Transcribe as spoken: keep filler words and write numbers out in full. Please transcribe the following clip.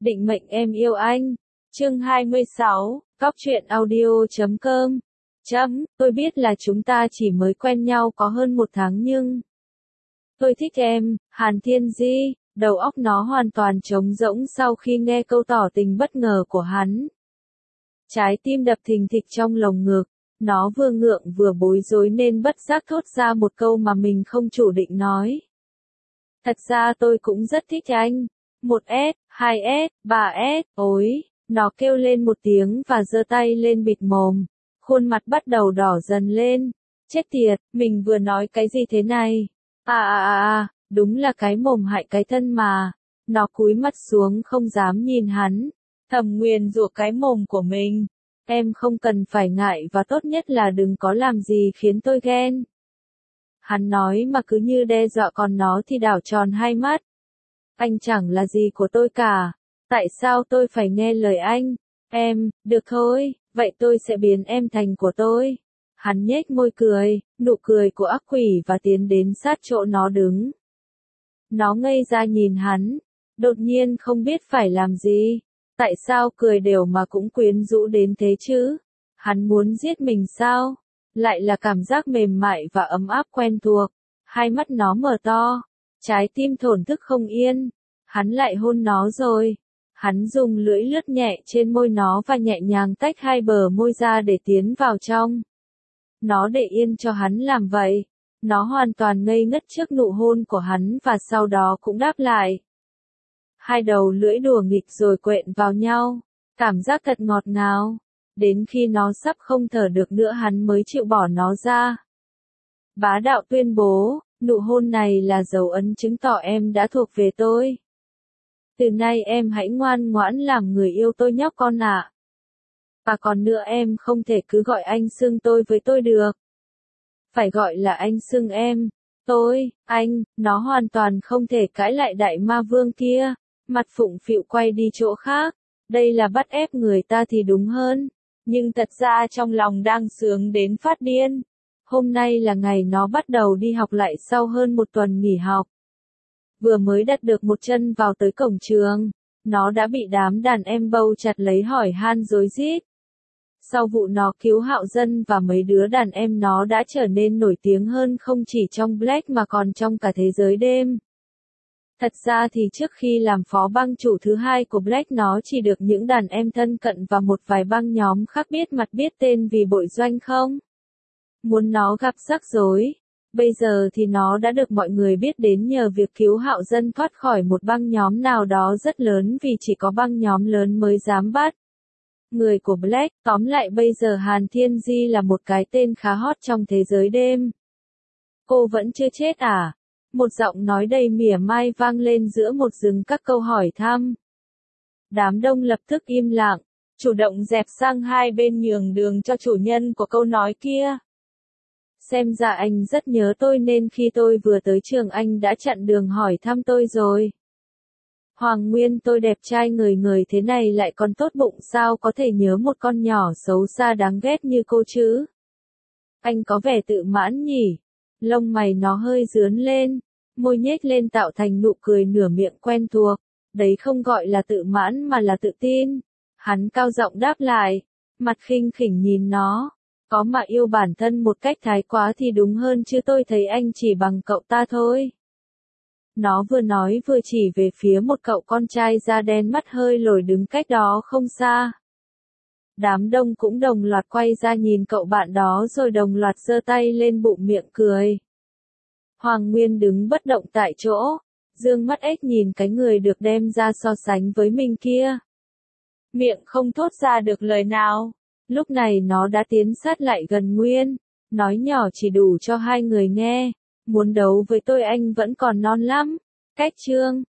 Định mệnh em yêu anh. Chương hai mươi sáu, Cóc truyện audio chấm com. Chấm, tôi biết là chúng ta chỉ mới quen nhau có hơn một tháng nhưng... Tôi thích em, Hàn Thiên Di, đầu óc nó hoàn toàn trống rỗng sau khi nghe câu tỏ tình bất ngờ của hắn. Trái tim đập thình thịch trong lồng ngực, nó vừa ngượng vừa bối rối nên bất giác thốt ra một câu mà mình không chủ định nói. Thật ra tôi cũng rất thích anh. Một S, hai S, ba S, ối, nó kêu lên một tiếng và giơ tay lên bịt mồm. Khuôn mặt bắt đầu đỏ dần lên. Chết tiệt, mình vừa nói cái gì thế này? À à à à, đúng là cái mồm hại cái thân mà. Nó cúi mắt xuống không dám nhìn hắn. Thầm nguyền rủa cái mồm của mình. Em không cần phải ngại và tốt nhất là đừng có làm gì khiến tôi ghen. Hắn nói mà cứ như đe dọa, còn nó thì đảo tròn hai mắt. Anh chẳng là gì của tôi cả. Tại sao tôi phải nghe lời anh? Em, được thôi, vậy tôi sẽ biến em thành của tôi. Hắn nhếch môi cười, nụ cười của ác quỷ và tiến đến sát chỗ nó đứng. Nó ngây ra nhìn hắn, đột nhiên không biết phải làm gì. Tại sao cười đều mà cũng quyến rũ đến thế chứ? Hắn muốn giết mình sao? Lại là cảm giác mềm mại và ấm áp quen thuộc. Hai mắt nó mở to, trái tim thổn thức không yên. Hắn lại hôn nó rồi. Hắn dùng lưỡi lướt nhẹ trên môi nó và nhẹ nhàng tách hai bờ môi ra để tiến vào trong. Nó để yên cho hắn làm vậy. Nó hoàn toàn ngây ngất trước nụ hôn của hắn và sau đó cũng đáp lại. Hai đầu lưỡi đùa nghịch rồi quện vào nhau. Cảm giác thật ngọt ngào. Đến khi nó sắp không thở được nữa hắn mới chịu bỏ nó ra. Bá đạo tuyên bố, nụ hôn này là dấu ấn chứng tỏ em đã thuộc về tôi. Từ nay em hãy ngoan ngoãn làm người yêu tôi nhóc con ạ. Và còn nữa, em không thể cứ gọi anh xưng tôi với tôi được. Phải gọi là anh xưng em. Tôi, anh, nó hoàn toàn không thể cãi lại đại ma vương kia. Mặt phụng phịu quay đi chỗ khác. Đây là bắt ép người ta thì đúng hơn. Nhưng thật ra trong lòng đang sướng đến phát điên. Hôm nay là ngày nó bắt đầu đi học lại sau hơn một tuần nghỉ học. Vừa mới đặt được một chân vào tới cổng trường, nó đã bị đám đàn em bâu chặt lấy hỏi han rối rít. Sau vụ nó cứu Hạo Dân và mấy đứa đàn em, nó đã trở nên nổi tiếng hơn không chỉ trong Black mà còn trong cả thế giới đêm. Thật ra thì trước khi làm phó băng chủ thứ hai của Black, nó chỉ được những đàn em thân cận và một vài băng nhóm khác biết mặt biết tên vì bội doanh không. Muốn nó gặp rắc rối. Bây giờ thì nó đã được mọi người biết đến nhờ việc cứu Hạo Dân thoát khỏi một băng nhóm nào đó rất lớn, vì chỉ có băng nhóm lớn mới dám bắt người của Black. Tóm lại bây giờ Hàn Thiên Di là một cái tên khá hot trong thế giới đêm. Cô vẫn chưa chết à? Một giọng nói đầy mỉa mai vang lên giữa một rừng các câu hỏi thăm. Đám đông lập tức im lặng, chủ động dẹp sang hai bên nhường đường cho chủ nhân của câu nói kia. Xem ra anh rất nhớ tôi nên khi tôi vừa tới trường anh đã chặn đường hỏi thăm tôi rồi. Hoàng Nguyên, tôi đẹp trai người người thế này lại còn tốt bụng, sao có thể nhớ một con nhỏ xấu xa đáng ghét như cô chứ? Anh có vẻ tự mãn nhỉ? Lông mày nó hơi rướn lên, môi nhếch lên tạo thành nụ cười nửa miệng quen thuộc. Đấy không gọi là tự mãn mà là tự tin. Hắn cao giọng đáp lại, mặt khinh khỉnh nhìn nó. Có mà yêu bản thân một cách thái quá thì đúng hơn, chứ tôi thấy anh chỉ bằng cậu ta thôi. Nó vừa nói vừa chỉ về phía một cậu con trai da đen mắt hơi lồi đứng cách đó không xa. Đám đông cũng đồng loạt quay ra nhìn cậu bạn đó rồi đồng loạt giơ tay lên bụng miệng cười. Hoàng Nguyên đứng bất động tại chỗ, dương mắt ếch nhìn cái người được đem ra so sánh với mình kia. Miệng không thốt ra được lời nào. Lúc này nó đã tiến sát lại gần Nguyên, nói nhỏ chỉ đủ cho hai người nghe. Muốn đấu với tôi anh vẫn còn non lắm. Cách chương